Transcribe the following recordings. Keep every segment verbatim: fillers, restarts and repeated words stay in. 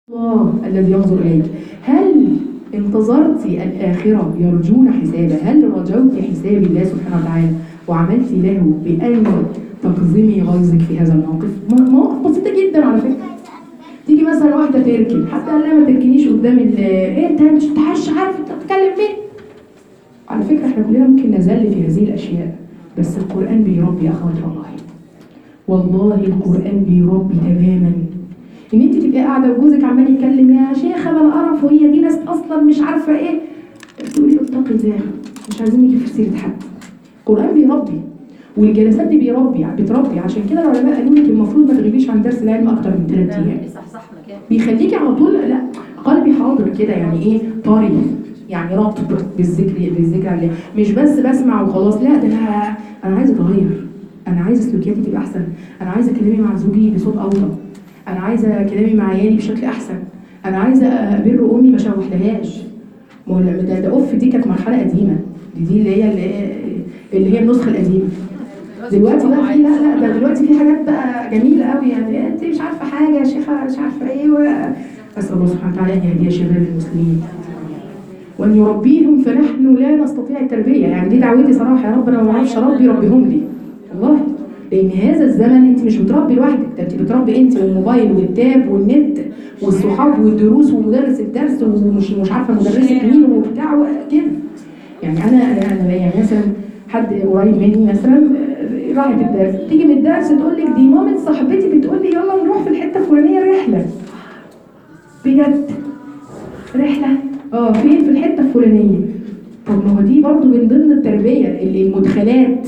الله الذي ينظر إليك. هل انتظرت الآخرة يرجون حسابه؟ هل رجوت حساب الله سبحانه وتعالى وعملت له بأن تقزمي غيظك في هذا الموقف؟ مواقف بسيطة جدا على فكرة. تيجي مثلا واحدة تركن، حتى قال لها ما تركنيش قدام ال ايه انت مش عارف انت بتتكلم مين؟ على فكرة احنا كلنا ممكن نزل في هذه الأشياء، بس القرآن بيربي يا أخوات والله. والله القرآن بيربي تماما. ان انت تبقي قاعده وجوزك عمال يتكلم يا شيخه بلا قرف وهي دي ناس اصلا مش عارفه ايه، تقولي اتقي الله، مش عايزين نيجي في سيره حد. القران بيربي، والجلسات دي بيربي بتربي. عشان كده العلماء قالوا لك المفروض ما تغيبيش عن درس العلم اكتر من ثلاث ايام. بيخليكي على طول لا قلبي حاضر كده، يعني ايه طري، يعني رطب بالذكر بالذكر عليه، مش بس بسمع وخلاص. لا ده انا انا عايزه اتغير، انا عايزه سلوكياتي تبقى احسن، انا عايزه كلامي مع زوجي بصوت اوطى، انا عايزه كلامي مع عيالي بشكل احسن، انا عايزه ابر امي ما اشوحلهاش. ما هو ده ده اوف دي كانت مرحله قديمه، دي, دي اللي هي اللي هي النسخه القديمه. دلوقتي بقى في لا لا ده دلوقتي في حاجات بقى جميله قوي، يعني انت مش عارفه حاجه يا شيخه مش عارفه ايه و... اسال الله سبحانه وتعالى ان يهدي شباب المسلمين وان يربيهم، فنحن لا نستطيع التربيه. يعني دي دعوتي صراحه، يا رب انا ما بعرفش اربي، ربيهم لي والله. لان هذا الزمن انت مش بتربي لوحدك، ده انت بتربي انت والموبايل والتاب والنت والصحاب والدروس ومدرس الدرس ومش مش عارفه مدرسك مين وبتاع كده. يعني انا انا يعني مثلا حد قريب مني مثلا راحت الدرس، تيجي من الدرس تقول لك دي مامة صاحبتي بتقول لي يلا نروح في الحته الفلانيه رحله. بجد رحله؟ اه فين؟ في الحته الفلانيه. طب ما هو دي برضه من ضمن التربيه، المدخلات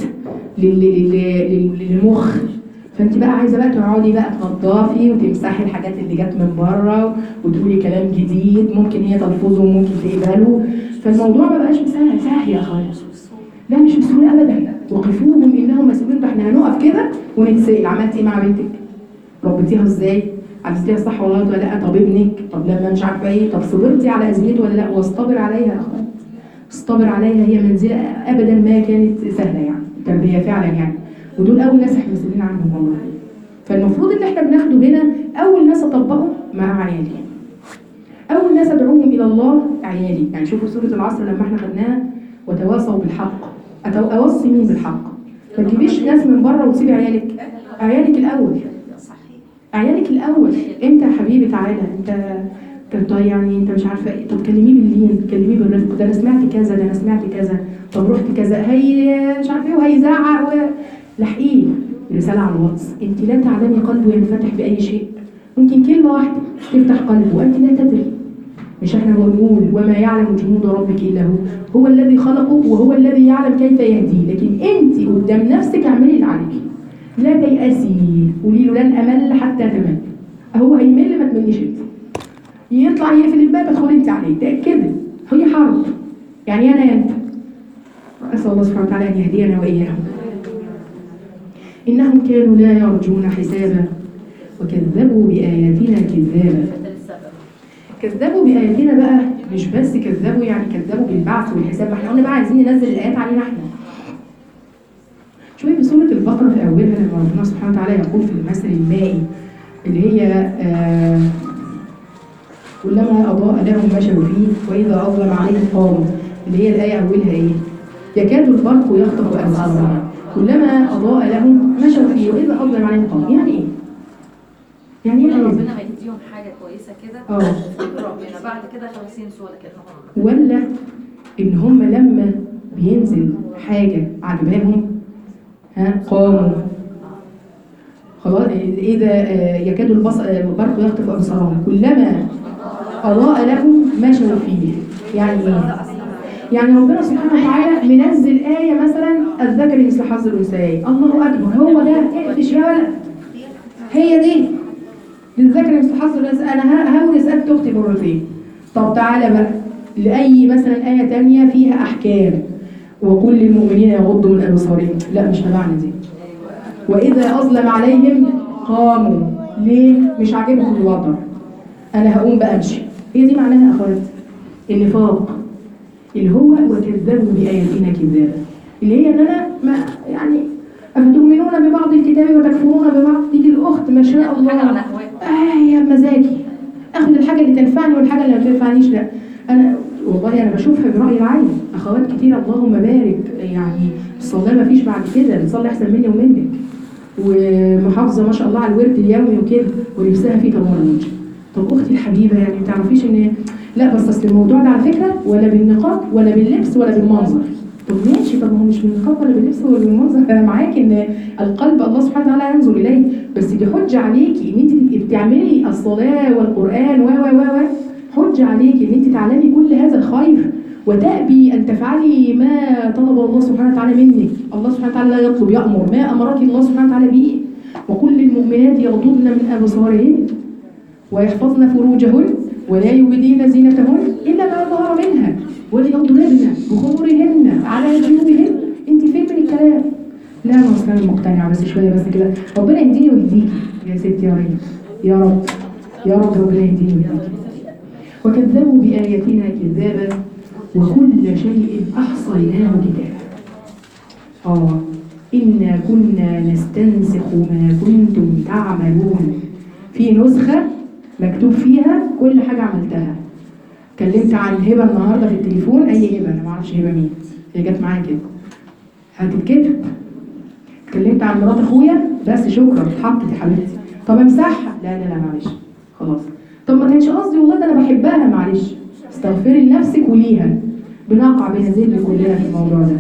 للمخ. فانت بقى عايزه بقى تقعدي بقى تنضفي وتمسحي الحاجات اللي جت من بره وتقولي كلام جديد ممكن هي تلفظه وممكن تقبله. فالموضوع ما بقاش سهل سهل يا خالص، لا مش بسهوله ابدا. وقفوهم انهم مسؤولين. احنا هنقف كده ونتسال عملتي ايه مع بنتك؟ ربيتيها ازاي؟ عملتيها صح ولا غلط ولا لا؟ طب ابنك طب لما مش عارفه ايه، طب صبرتي على ازمته ولا لا؟ واصطبر عليها يا اخوان، اصطبر عليها، هي منزله ابدا ما كانت سهله يعني التربيه فعلا يعني. ودول اول ناس احنا مسؤولين عنهم والله. فالمفروض اللي احنا بناخده هنا اول ناس اطبقه مع عيالي، اول ناس ادعوهم الى الله عيالي. يعني شوفوا سوره العصر لما احنا خدناها وتواصوا بالحق، اوصي مين بالحق؟ ما تجيبيش ناس من بره وتسيبي عيالك. عيالك الاول، عيالك الاول. انت يا حبيبي تعالى، انت طب يعني انت مش عارفه ايه، طب كلميه باللين، كلميه بالرفق، ده انا سمعت كذا، ده انا سمعت كذا، طب رحت كذا، هي مش عارفه ايه وهيزعق و... لحقيه رساله على الواتس. انت لا تعلمي قلبه ينفتح باي شيء، ممكن كلمه واحده تفتح قلبه وانت لا تدري. مش احنا بنقول وما يعلم جنود ربك الا هو، هو الذي خلقه وهو الذي يعلم كيف يهديه. لكن انت قدام نفسك اعملي اللي عليكي، لا تيأسي، قولي له لن امل حتى تمل. هو هيمل ما تمليش انت، يطلع يقفل الباب ادخلي انت عليه، تأكدي هي حرب. يعني انا انت اسال الله سبحانه وتعالى ان يهدينا واياهم. انهم كانوا لا يرجون حسابا وكذبوا باياتنا كذابا. كذبوا باياتنا بقى مش بس كذبوا يعني كذبوا بالبعث والحساب. ما احنا قلنا بقى عايزين ننزل الايات علينا احنا. شوفي في سوره البقره في اولها لما ربنا سبحانه وتعالى يقول في المثل المائي اللي هي آه كلما أضاء لهم مشوا فيه وإذا أظلم عليهم قاموا، اللي هي الآية أولها إيه؟ يكاد البرق يخطف أبصارهم كلما أضاء لهم مشوا فيه وإذا أظلم عليهم قاموا. يعني إيه؟ يعني إيه؟ ربنا هيديهم حاجة كويسة كده اه ربنا بعد كده خمسين سورة كأنهم، ولا إن هم لما بينزل حاجة عجباهم ها قاموا خلاص. إذا يكاد البرق يخطف أبصارهم كلما أضاء لهم مشوا فيه. يعني ايه؟ يعني ربنا سبحانه وتعالى منزل آية مثلا الذكر مثل حظ الأنثيين، الله أكبر، هو ده اقفش يا ولد، هي دي للذكر مثل حظ الأنثيين. أنا هورث أنت أختي مرتين. طب تعالى بقى لأي مثلا آية تانية فيها أحكام وقل للمؤمنين يغضوا من أبصارهم، لا مش تبعنا دي. وإذا أظلم عليهم قاموا، ليه؟ مش عاجبهم الوضع، أنا هقوم بقى أمشي. هي دي معناها أخوات النفاق، اللي هو وكذبوا بآياتنا كذابا، اللي هي ان انا ما يعني افتؤمنون ببعض الكتاب وتكفرون ببعض. تيجي الاخت ما شاء الله اه يا مزاجي اخد الحاجه تنفعني والحاجه اللي ما تنفعنيش لا. انا والله انا بشوفها برايي العين، اخوات كتير اللهم بارك يعني الصلاه ما فيش بعد كده، بتصلي احسن مني ومنك ومحافظه ما شاء الله على الورد اليومي وكده، ولبسها فيه تبرج. طب اختي الحبيبه يعني ما تعرفيش ان لا بس اصل الموضوع ده على فكره ولا بالنقاب ولا باللبس ولا بالمنظر. طب ماشي، طب هو مش بالنقاب ولا باللبس ولا بالمنظر، انا معاك ان القلب الله سبحانه وتعالى ينظر اليه، بس دي حجه عليكي ان انت تبقي بتعملي الصلاه والقران و و و حجه عليكي ان انت تعلمي كل هذا الخير وتأبي أن تفعلي ما طلب الله سبحانه وتعالى منك. الله سبحانه وتعالى لا يطلب، يأمر ما أمرك الله سبحانه وتعالى به. وكل المؤمنات يغضضن من أبصارهن ويحفظن فروجهن ولا يبدين زينتهن إلا ما ظهر منها وليضربن بخمرهن على جيوبهن. أنت فين من الكلام؟ لا أنا أصلا مقتنعة بس شوية بس كده. ربنا يهديني ويهديكي يا ستي يا ريت يا رب يا رب ربنا يهديني ويهديكي. وكذبوا بآياتنا كذابا وكل شيء أحصيناه كتابا. آه إنا كنا نستنسخ ما كنتم تعملون. في نسخة مكتوب فيها كل حاجة عملتها. كلمت عن هبة النهاردة في التليفون، أي هبة أنا معرفش هبة مين، هي جت معايا كده هتتكتب. اتكلمت عن مرات أخويا بس شكرا اتحطت يا حبيبتي. طب أمسحها؟ لا لا لا معلش خلاص. طب ما كانش قصدي والله ده أنا بحبها معلش. استغفري لنفسك وليها. بنقع بنزل كلنا في الموضوع ده.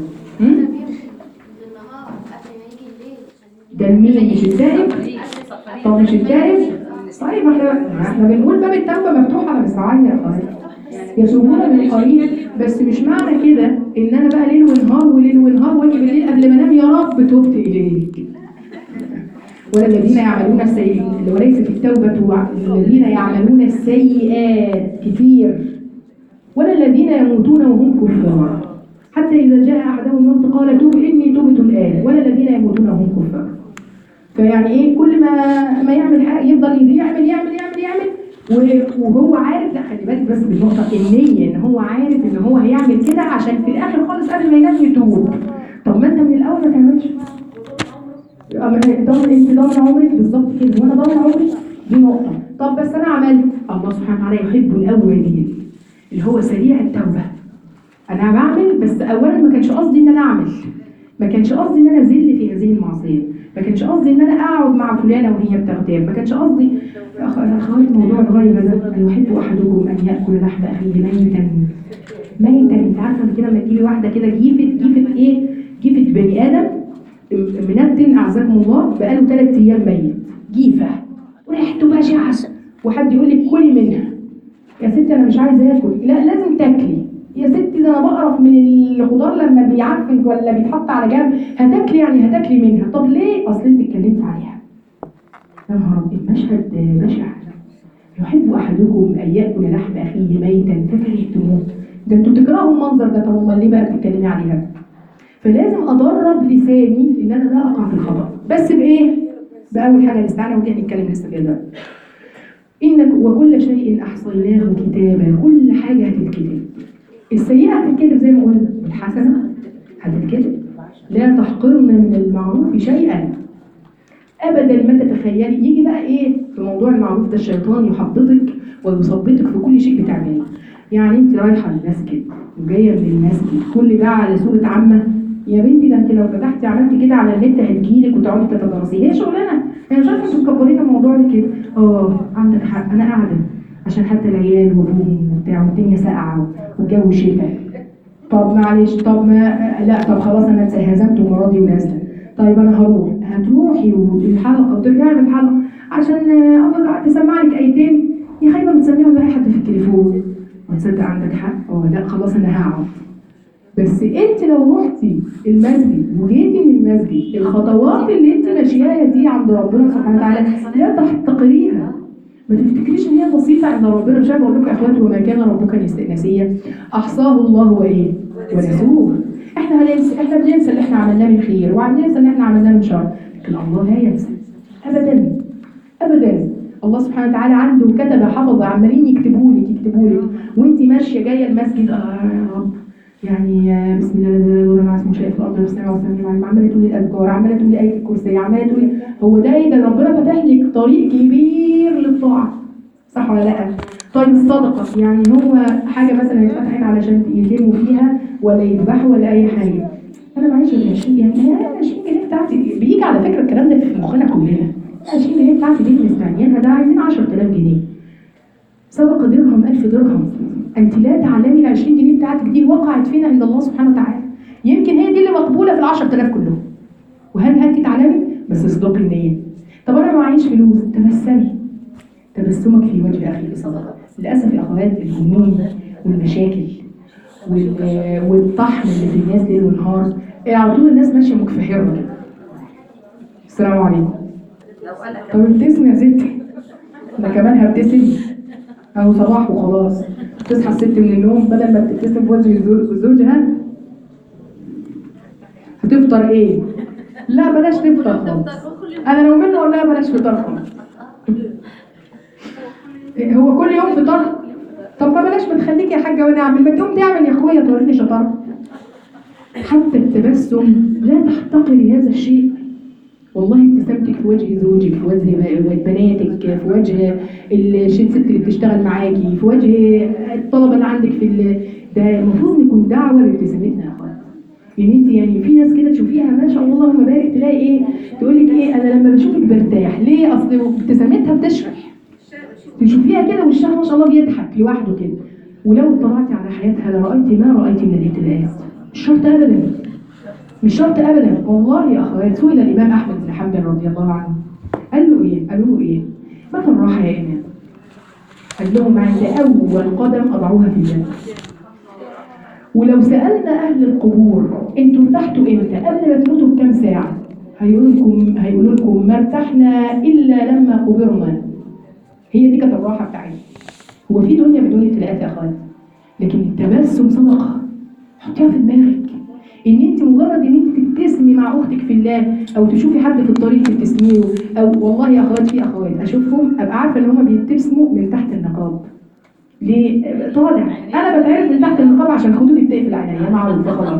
ده مين مش التائب؟ طب مش التائب؟ طيب احنا احنا بنقول باب التوبه مفتوح على مصراعيه يا خالد. يتوبون من قريب، بس مش معنى كده ان انا بقى ليل ونهار وليل ونهار واجي بالليل قبل ما انام يا رب تبت اليك. ولا الذين يعملون السيئات، وليست التوبه الذين يعملون السيئات كتير، ولا الذين يموتون وهم كفار حتى إذا جاء أحدهم الموت قال توب إني تبت الآن، ولا الذين يموتون وهم كفار. فيعني إيه كل ما ما يعمل حاجة يفضل يعمل يعمل يعمل يعمل وهو عارف. لا خلي بالك بس بالنقطة النية، إن هو عارف إن هو هيعمل كده عشان في الآخر خالص قبل ما ينام يتوب. طب ما أنت من الأول ما تعملش. ضامن أنت ضامن عمرك بالظبط كده وأنا ضامن عمري، دي نقطة. طب بس أنا عملت، الله سبحانه وتعالى يحب الأولين اللي هو سريع التوبة. أنا بعمل بس أولا ما كانش قصدي إن أنا أعمل، ما كانش قصدي إن أنا أذل في هذه المعصية، ما كانش قصدي إن أنا أقعد مع فلانة وهي بتغتاب، ما كانش قصدي. أخوات موضوع الغيبة ده، يحب أحدكم أن يأكل لحم أخيه ميتا ميتا. أنت عارفة كده لما تجيبي واحدة كده جيفت جيفت إيه؟ جيفت بني آدم منتن أعزكم الله بقاله ثلاث أيام ميت، جيفة وريحته بشعة، وحد يقول لك كلي منها. يا ستي أنا مش عايزة آكل، لا لازم تاكلي. يا ستي ده أنا بقرف من الخضار لما بيعفن ولا بيتحط على جنب، هتاكلي يعني هتاكلي منها. طب ليه؟ أصل أنت اتكلمت عليها. يا نهار أبيض مشهد بشع. يحب أحدكم أن يأكل لحم أخيه ميتا فكرهتموه. ده أنتوا بتكرهوا المنظر ده، طب أمال ليه بقى بتتكلمي عليها؟ فلازم أدرب لساني إن أنا لا أقع في الخطأ، بس بإيه؟ بأول حاجة الاستعانة ودي هنتكلم لسه فيها دلوقتي. إنك وكل شيء أحصيناه كتابا، كل حاجة هتتكتب. السيئة هتتكتب زي ما قلنا، الحسنة هتتكتب. لا تحقرن من المعروف شيئا أبدا ما تتخيلي. يجي بقى إيه في موضوع المعروف ده؟ الشيطان يحبطك ويثبطك في كل شيء بتعمليه. يعني أنت رايحة المسجد وجاية من المسجد كل ده على صورة عامة، يا بنتي ده أنت لو فتحتي عملتي كده على النت هتجيلك وتقعدي تتدرسي. هي شغلانة، أنا مش عارفة أنتوا مكبرين الموضوع ليه كده. أه عندك حق، أنا قاعدة عشان حتى العيال وابوهم وبتاع والدنيا ساقعة والجو شتاء. طب معلش، طب ما لا طب خلاص أنا هزمت ومراضي ونازلة. طيب أنا هروح. هتروحي والحلقة وترجعي من الحلقة عشان أفضل تسمع لك آيتين يا خايبة بتسميهم بقى حد في التليفون. وتصدق عندك حق، اه لا خلاص أنا هقعد. بس أنت لو رحتي المسجد وجيتي من المسجد، الخطوات اللي أنت ماشياها دي عند ربنا سبحانه وتعالى لا تحتقريها. ما تفتكريش ان هي بسيطه عند ربنا. مش بقول لكم يا اخواتي وما كان ربك نسيا، احصاه الله وايه ونسوه. احنا هننسى، احنا بننسى اللي احنا عملناه من خير وبننسى اللي احنا عملناه من شر، لكن الله لا ينسى ابدا ابدا. الله سبحانه وتعالى عنده كتب حفظ عمالين يكتبوا لك يكتبوا لك وانت ماشيه جايه المسجد. اه يا رب يعني بسم الله الذي لا يضر مع اسمه شيء في الارض والسماء والسماء، عماله تقولي الاذكار، عماله تقولي ايه الكرسي، عماله تقولي. هو ده ايه ده؟ ربنا فتح لك طريق كبير للطاعه. صح ولا لا؟ طيب الصدقه يعني هو حاجه مثلا اتفتحت علشان يلموا فيها ولا يذبحوا ولا اي حاجه. انا معيش ال عشرين يعني انا عشرين جنيه بتاعتي بيجي على فكره الكلام ده في مخنا كلنا. عشرين جنيه بتاعتي دي مستنيينها، ده عايزين عشرة آلاف جنيه. صدقه درهم ألف درهم. انت لا تعلمي ال عشرين جنيه بتاعتك دي وقعت فين عند الله سبحانه وتعالى. يمكن هي دي اللي مقبوله في ال عشرة آلاف كلهم. وهل هل تعلمي؟ بس اصدقي النيه. طب انا ما معيش فلوس، تبسمي. تبسمك في وجه اخيك صدقه. للاسف يا اخوات الهموم والمشاكل وال- والطحن اللي في الناس ليل ونهار على طول الناس ماشيه مكفحره كده. السلام عليكم. لو قال لك طب ابتسمي يا ستي. انا كمان هبتسم اهو صباح وخلاص. تصحى الست من النوم بدل ما تبتسم في وجه زو- زوجها هتفطر ايه؟ لا بلاش نفطر خالص. انا لو منه اقول لها بلاش فطار خالص. هو كل يوم فطار؟ طب ما بلاش، ما تخليك يا حاجه وانا اعمل، ما تقوم تعمل يا اخويا توريني شطاره. حتى التبسم لا تحتقري هذا الشيء. والله ابتسامتك في وجه زوجك، في وجه بناتك، في وجه الست اللي بتشتغل معاكي، في وجه الطلبه اللي عندك في ال... ده المفروض نكون دعوه بابتسامتنا يا اخوان. يعني انت يعني في ناس كده تشوفيها ما شاء الله اللهم بارك تلاقي ايه تقول لك ايه انا لما بشوفك برتاح ليه؟ اصل ابتسامتها بتشرح. تشوفيها كده وشها ما شاء الله بيضحك لوحده كده. ولو اطلعتي على حياتها لرأيتي ما رأيتي من الابتلاءات. مش شرط ابدا. مش شرط ابدا والله يا اخوات. سئل الامام احمد بن حنبل رضي الله عنه قال له ايه؟ قالوا له ايه؟ متى الراحه يا امام؟ قال لهم عند اول قدم اضعوها في الجنه. ولو سالنا اهل القبور انتوا ارتحتوا امتى؟ قبل ما تموتوا بكام ساعه؟ هيقولوا لكم هيقولوا لكم ما ارتحنا الا لما قبرنا. هي دي كانت الراحه بتاعتنا. هو في دنيا بدون ابتلاءات يا اخوات؟ لكن التبسم صدقه. حطيها في دماغك ان انت مجرد ان انت تبتسمي مع اختك في الله، او تشوفي حد في الطريق تبتسمي له، او والله يا اخوات في اخوات اشوفهم ابقى عارفه ان هم بيبتسموا من تحت النقاب. ليه؟ طالع انا بتعرف من تحت النقاب عشان خدودي بتقفل عليا معروفه خلاص.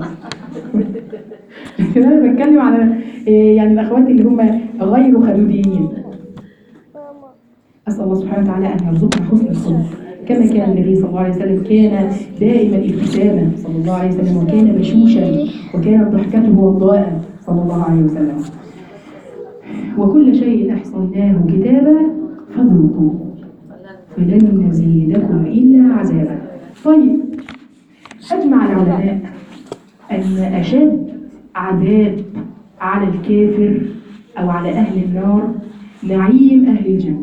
لكن انا بتكلم على إيه يعني الاخوات اللي هم غير خدوديين. اسال الله سبحانه وتعالى ان يرزقنا حسن الخلق كما كان النبي صلى الله عليه وسلم كان دائما الابتسامه صلى الله عليه وسلم، وكان بشوشا وكانت ضحكته وضاء صلى الله عليه وسلم. وكل شيء احصيناه كتابا فذوقوا فلن نزيدكم الا عذابا. طيب اجمع العلماء ان اشد عذاب على الكافر او على اهل النار نعيم اهل الجنه.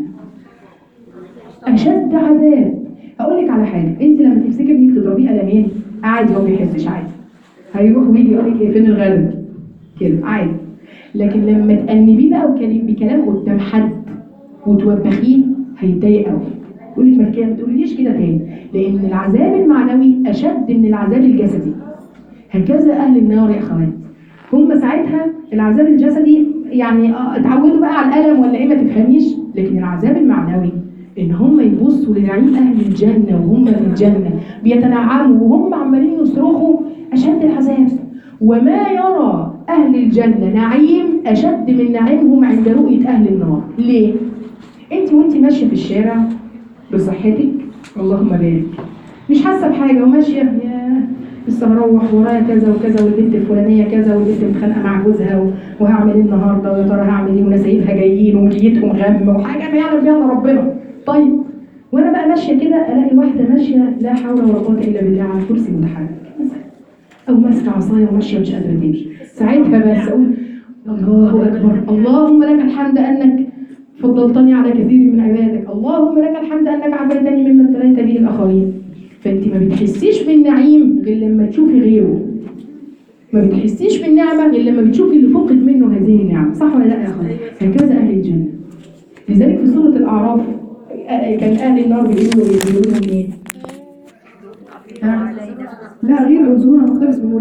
اشد عذاب. هقول لك على حاجه، انت لما تمسكي ابنك تضربيه قلمين عادي، هو ما بيحسش عادي، هيروح ويجي يقول لك ايه فين الغدا كده عادي. لكن لما تأنبيه بقى وكلام بكلام قدام حد وتوبخيه هيتضايق قوي، يقول لك ما كده ما تقوليش كده تاني، لان العذاب المعنوي اشد من العذاب الجسدي. هكذا اهل النار يا اخوات، هم ساعتها العذاب الجسدي يعني اه اتعودوا بقى على الالم ولا ايه ما تفهميش، لكن العذاب المعنوي ان هم يبصوا لنعيم اهل الجنه وهم في الجنه بيتنعموا وهم عمالين يصرخوا اشد العذاب. وما يرى اهل الجنه نعيم اشد من نعيمهم عند رؤيه اهل النار. ليه؟ انت وانت ماشيه في الشارع بصحتك اللهم بارك مش حاسه بحاجه وماشيه يا لسه هروح ورايا كذا وكذا والبنت الفلانيه كذا والبنت متخانقه مع جوزها وهعمل ايه النهارده ويا ترى هعمل ايه ونسايبها جايين ونيتهم غم وحاجه ما يعلم بيها ربنا. طيب وانا بقى ماشيه كده الاقي واحده ماشيه لا حول ولا قوه الا بالله على كرسي متحرك او ماسكه عصايه وماشيه مش قادره تمشي، ساعتها بس اقول الله اكبر اللهم لك الحمد انك فضلتني على كثير من عبادك، اللهم لك الحمد انك عافيتني مما ابتليت به الاخرين. فانت ما بتحسيش بالنعيم غير لما تشوفي غيره، ما بتحسيش بالنعمه غير لما بتشوفي اللي فقد منه هذه النعمه، صح ولا لا يا اخوان؟ هكذا اهل الجنه. لذلك في سوره الاعراف كان اهل النار بيقولوا بيقولوا ايه؟ لا غير الزهور مقتبس من